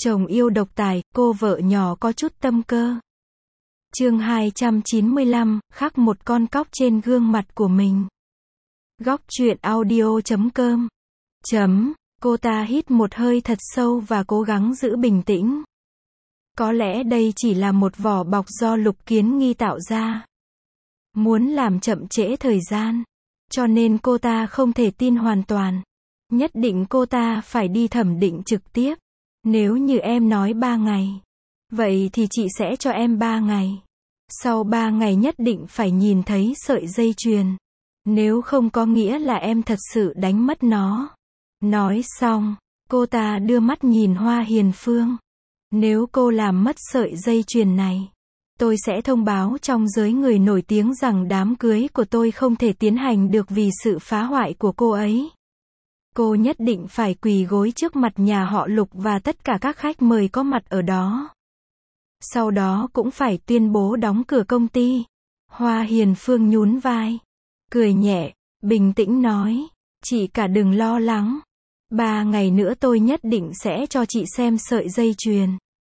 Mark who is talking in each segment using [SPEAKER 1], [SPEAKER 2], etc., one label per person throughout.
[SPEAKER 1] Chồng yêu độc tài, cô vợ nhỏ có chút tâm cơ. Chương 295, khắc một con cóc trên gương mặt của mình. Góc truyện audio.com. Cô ta hít một hơi thật sâu và cố gắng giữ bình tĩnh. Có lẽ đây chỉ là một vỏ bọc do Lục Kiến Nghi tạo ra. Muốn làm chậm trễ thời gian. Cho nên cô ta không thể tin hoàn toàn. Nhất định cô ta phải đi thẩm định trực tiếp. Nếu như em nói 3 ngày. Vậy thì chị sẽ cho em 3 ngày. Sau 3 ngày nhất định phải nhìn thấy sợi dây chuyền. Nếu không có nghĩa là em thật sự đánh mất nó. Nói xong, cô ta đưa mắt nhìn Hoa Hiền Phương. Nếu cô làm mất sợi dây chuyền này, tôi sẽ thông báo trong giới người nổi tiếng rằng đám cưới của tôi không thể tiến hành được vì sự phá hoại của cô ấy. Cô nhất định phải quỳ gối trước mặt nhà họ Lục và tất cả các khách mời có mặt ở đó. Sau đó cũng phải tuyên bố đóng cửa công ty. Hoa Hiền Phương nhún vai, cười nhẹ, bình tĩnh nói, chị cả đừng lo lắng. 3 ngày nữa tôi nhất định sẽ cho chị xem sợi dây chuyền.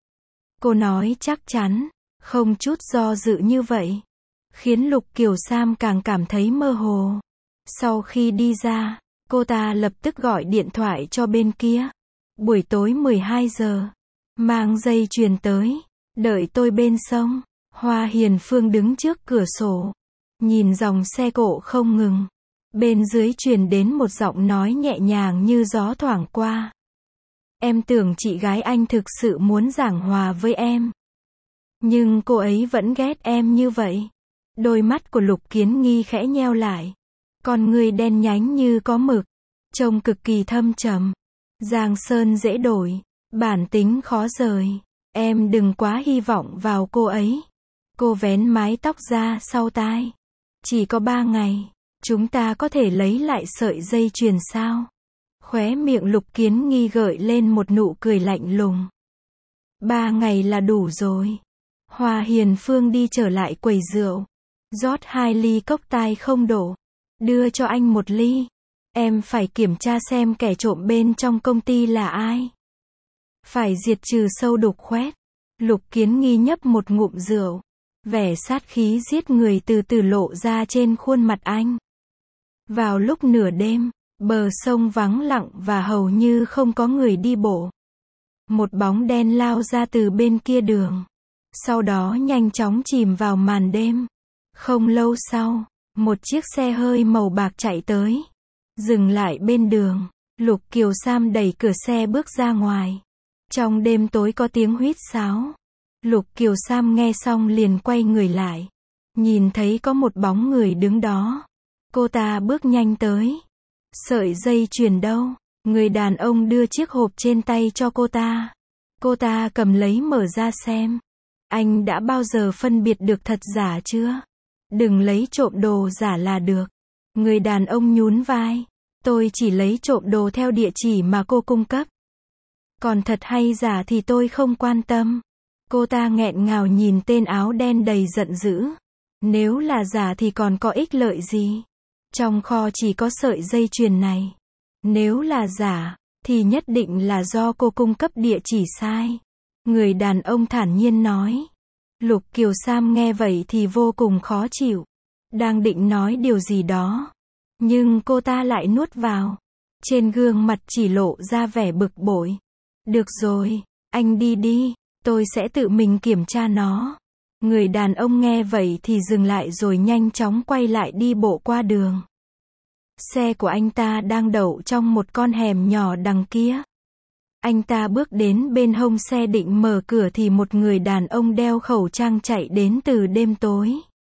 [SPEAKER 1] Cô nói chắc chắn, không chút do dự như vậy. Khiến Lục Kiều Sam càng cảm thấy mơ hồ. Sau khi đi ra, cô ta lập tức gọi điện thoại cho bên kia. Buổi tối 12 giờ. Mang dây chuyền tới. Đợi tôi bên sông. Hoa Hiền Phương đứng trước cửa sổ. Nhìn dòng xe cộ không ngừng. Bên dưới truyền đến một giọng nói nhẹ nhàng như gió thoảng qua. Em tưởng chị gái anh thực sự muốn giảng hòa với em. Nhưng cô ấy vẫn ghét em như vậy. Đôi mắt của Lục Kiến Nghi khẽ nheo lại. Con người đen nhánh như có mực. Trông cực kỳ thâm trầm. Giang sơn dễ đổi. Bản tính khó rời. Em đừng quá hy vọng vào cô ấy. Cô vén mái tóc ra sau tai. Chỉ có 3 ngày. Chúng ta có thể lấy lại sợi dây chuyền sao? Khóe miệng Lục Kiến Nghi gợi lên một nụ cười lạnh lùng. 3 ngày là đủ rồi. Hoa Hiền Phương đi trở lại quầy rượu. Rót 2 ly cốc tai không đổ. Đưa cho anh 1 ly. Em phải kiểm tra xem kẻ trộm bên trong công ty là ai. Phải diệt trừ sâu đục khoét. Lục Kiến Nghi nhấp một ngụm rượu. Vẻ sát khí giết người từ từ lộ ra trên khuôn mặt anh. Vào lúc nửa đêm, bờ sông vắng lặng và hầu như không có người đi bộ. Một bóng đen lao ra từ bên kia đường. Sau đó nhanh chóng chìm vào màn đêm. Không lâu sau, một chiếc xe hơi màu bạc chạy tới. Dừng lại bên đường. Lục Kiều Sam đẩy cửa xe bước ra ngoài. Trong đêm tối có tiếng huýt sáo. Lục Kiều Sam nghe xong liền quay người lại. Nhìn thấy có một bóng người đứng đó. Cô ta bước nhanh tới. Sợi dây chuyền đâu? Người đàn ông đưa chiếc hộp trên tay cho cô ta. Cô ta cầm lấy mở ra xem. Anh đã bao giờ phân biệt được thật giả chưa? Đừng lấy trộm đồ giả là được. Người đàn ông nhún vai. Tôi chỉ lấy trộm đồ theo địa chỉ mà cô cung cấp. Còn thật hay giả thì tôi không quan tâm. Cô ta nghẹn ngào nhìn tên áo đen đầy giận dữ. Nếu là giả thì còn có ích lợi gì? Trong kho chỉ có sợi dây chuyền này. Nếu là giả, thì nhất định là do cô cung cấp địa chỉ sai. Người đàn ông thản nhiên nói. Lục Kiều Sam nghe vậy thì vô cùng khó chịu. Đang định nói điều gì đó. Nhưng cô ta lại nuốt vào. Trên gương mặt chỉ lộ ra vẻ bực bội. Được rồi, anh đi đi, tôi sẽ tự mình kiểm tra nó. Người đàn ông nghe vậy thì dừng lại rồi nhanh chóng quay lại đi bộ qua đường. Xe của anh ta đang đậu trong một con hẻm nhỏ đằng kia. Anh ta bước đến bên hông xe định mở cửa thì một người đàn ông đeo khẩu trang chạy đến từ đêm tối.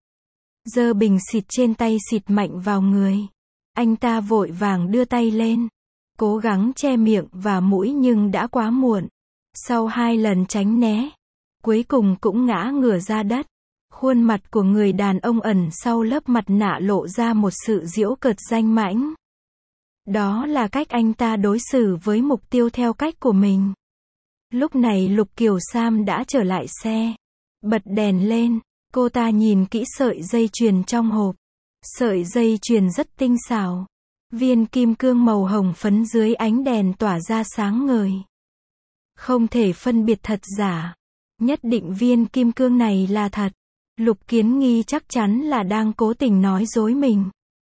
[SPEAKER 1] Giơ bình xịt trên tay xịt mạnh vào người. Anh ta vội vàng đưa tay lên. Cố gắng che miệng và mũi nhưng đã quá muộn. Sau 2 lần tránh né, cuối cùng cũng ngã ngửa ra đất. Khuôn mặt của người đàn ông ẩn sau lớp mặt nạ lộ ra một sự giễu cợt danh mãnh. Đó là cách anh ta đối xử với mục tiêu theo cách của mình. Lúc này Lục Kiều Sam đã trở lại xe. Bật đèn lên, cô ta nhìn kỹ sợi dây chuyền trong hộp. Sợi dây chuyền rất tinh xảo. Viên kim cương màu hồng phấn dưới ánh đèn tỏa ra sáng ngời. Không thể phân biệt thật giả. Nhất định viên kim cương này là thật. Lục Kiến Nghi chắc chắn là đang cố tình nói dối mình.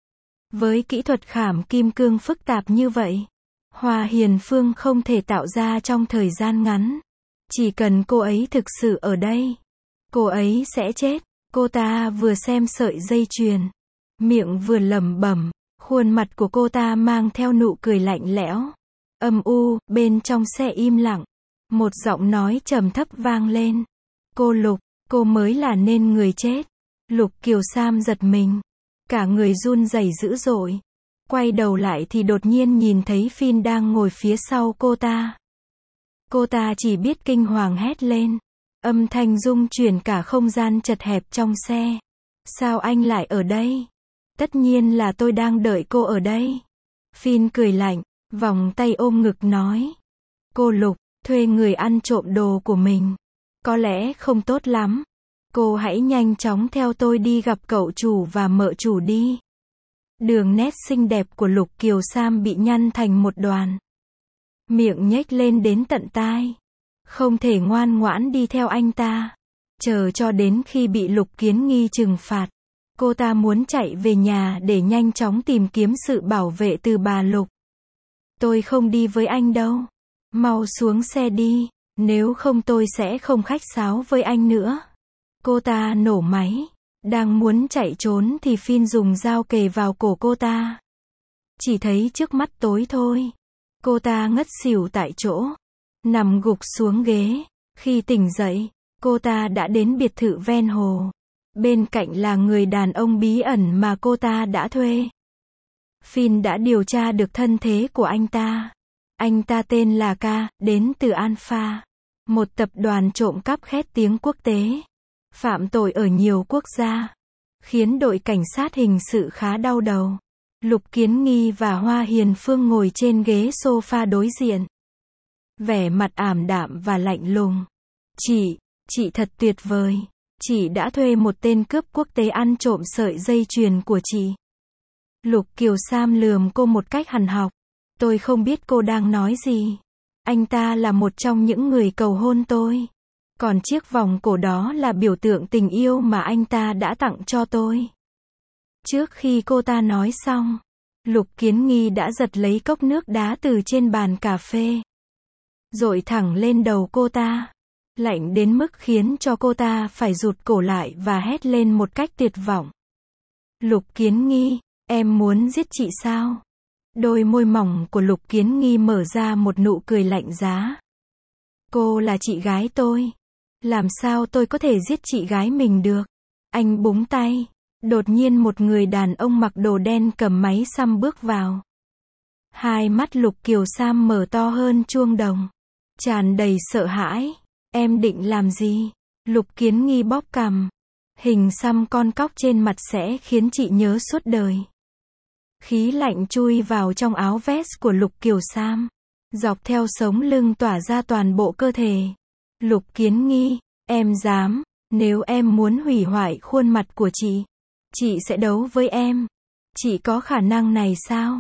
[SPEAKER 1] Với kỹ thuật khảm kim cương phức tạp như vậy, Hoa Hiền Phương không thể tạo ra trong thời gian ngắn. Chỉ cần cô ấy thực sự ở đây, cô ấy sẽ chết. Cô ta vừa xem sợi dây chuyền, miệng vừa lẩm bẩm, khuôn mặt của cô ta mang theo nụ cười lạnh lẽo, âm u. Bên trong xe im lặng, một giọng nói trầm thấp vang lên. Cô Lục, cô mới là nên người chết. Lục Kiều Sam giật mình, cả người run rẩy dữ dội. Quay đầu lại thì đột nhiên nhìn thấy Phin đang ngồi phía sau cô ta. Cô ta chỉ biết kinh hoàng hét lên. Âm thanh rung chuyển cả không gian chật hẹp trong xe. Sao anh lại ở đây? Tất nhiên là tôi đang đợi cô ở đây. Phin cười lạnh, vòng tay ôm ngực nói. Cô Lục, thuê người ăn trộm đồ của mình có lẽ không tốt lắm. Cô hãy nhanh chóng theo tôi đi gặp cậu chủ và mợ chủ đi. Đường nét xinh đẹp của Lục Kiều Sam bị nhăn thành một đoàn. Miệng nhếch lên đến tận tai. Không thể ngoan ngoãn đi theo anh ta. Chờ cho đến khi bị Lục Kiến Nghi trừng phạt. Cô ta muốn chạy về nhà để nhanh chóng tìm kiếm sự bảo vệ từ bà Lục. Tôi không đi với anh đâu. Mau xuống xe đi. Nếu không tôi sẽ không khách sáo với anh nữa. Cô ta nổ máy. Đang muốn chạy trốn thì Phin dùng dao kề vào cổ cô ta. Chỉ thấy trước mắt tối thôi. Cô ta ngất xỉu tại chỗ. Nằm gục xuống ghế. Khi tỉnh dậy, cô ta đã đến biệt thự ven hồ. Bên cạnh là người đàn ông bí ẩn mà cô ta đã thuê. Phin đã điều tra được thân thế của anh ta. Anh ta tên là K, đến từ Alpha, một tập đoàn trộm cắp khét tiếng quốc tế. Phạm tội ở nhiều quốc gia, khiến đội cảnh sát hình sự khá đau đầu. Lục Kiến Nghi và Hoa Hiền Phương ngồi trên ghế sofa đối diện. Vẻ mặt ảm đạm và lạnh lùng. Chị thật tuyệt vời. Chị đã thuê một tên cướp quốc tế ăn trộm sợi dây chuyền của chị. Lục Kiều Sam lườm cô một cách hằn học. Tôi không biết cô đang nói gì. Anh ta là một trong những người cầu hôn tôi. Còn chiếc vòng cổ đó là biểu tượng tình yêu mà anh ta đã tặng cho tôi. Trước khi cô ta nói xong, Lục Kiến Nghi đã giật lấy cốc nước đá từ trên bàn cà phê. Dội thẳng lên đầu cô ta. Lạnh đến mức khiến cho cô ta phải rụt cổ lại và hét lên một cách tuyệt vọng. Lục Kiến Nghi, em muốn giết chị sao? Đôi môi mỏng của Lục Kiến Nghi mở ra một nụ cười lạnh giá. Cô là chị gái tôi. Làm sao tôi có thể giết chị gái mình được? Anh búng tay. Đột nhiên một người đàn ông mặc đồ đen cầm máy xăm bước vào. Hai mắt Lục Kiều Sam mở to hơn chuông đồng. Tràn đầy sợ hãi. Em định làm gì? Lục Kiến Nghi bóp cằm. Hình xăm con cóc trên mặt sẽ khiến chị nhớ suốt đời. Khí lạnh chui vào trong áo vest của Lục Kiều Sam. Dọc theo sống lưng tỏa ra toàn bộ cơ thể. Lục Kiến Nghi, em dám, nếu em muốn hủy hoại khuôn mặt của chị sẽ đấu với em. Chị có khả năng này sao?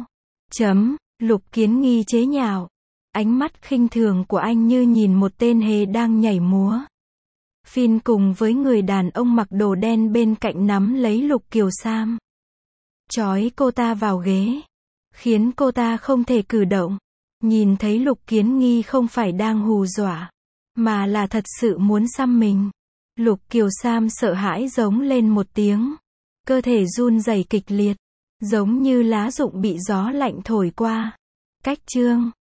[SPEAKER 1] Lục Kiến Nghi chế nhạo. Ánh mắt khinh thường của anh như nhìn một tên hề đang nhảy múa. Phin cùng với người đàn ông mặc đồ đen bên cạnh nắm lấy Lục Kiều Sam. Trói cô ta vào ghế. Khiến cô ta không thể cử động. Nhìn thấy Lục Kiến Nghi không phải đang hù dọa, mà là thật sự muốn xăm mình. Lục Kiều Sam sợ hãi giống lên một tiếng. Cơ thể run rẩy kịch liệt. Giống như lá rụng bị gió lạnh thổi qua. Cách chương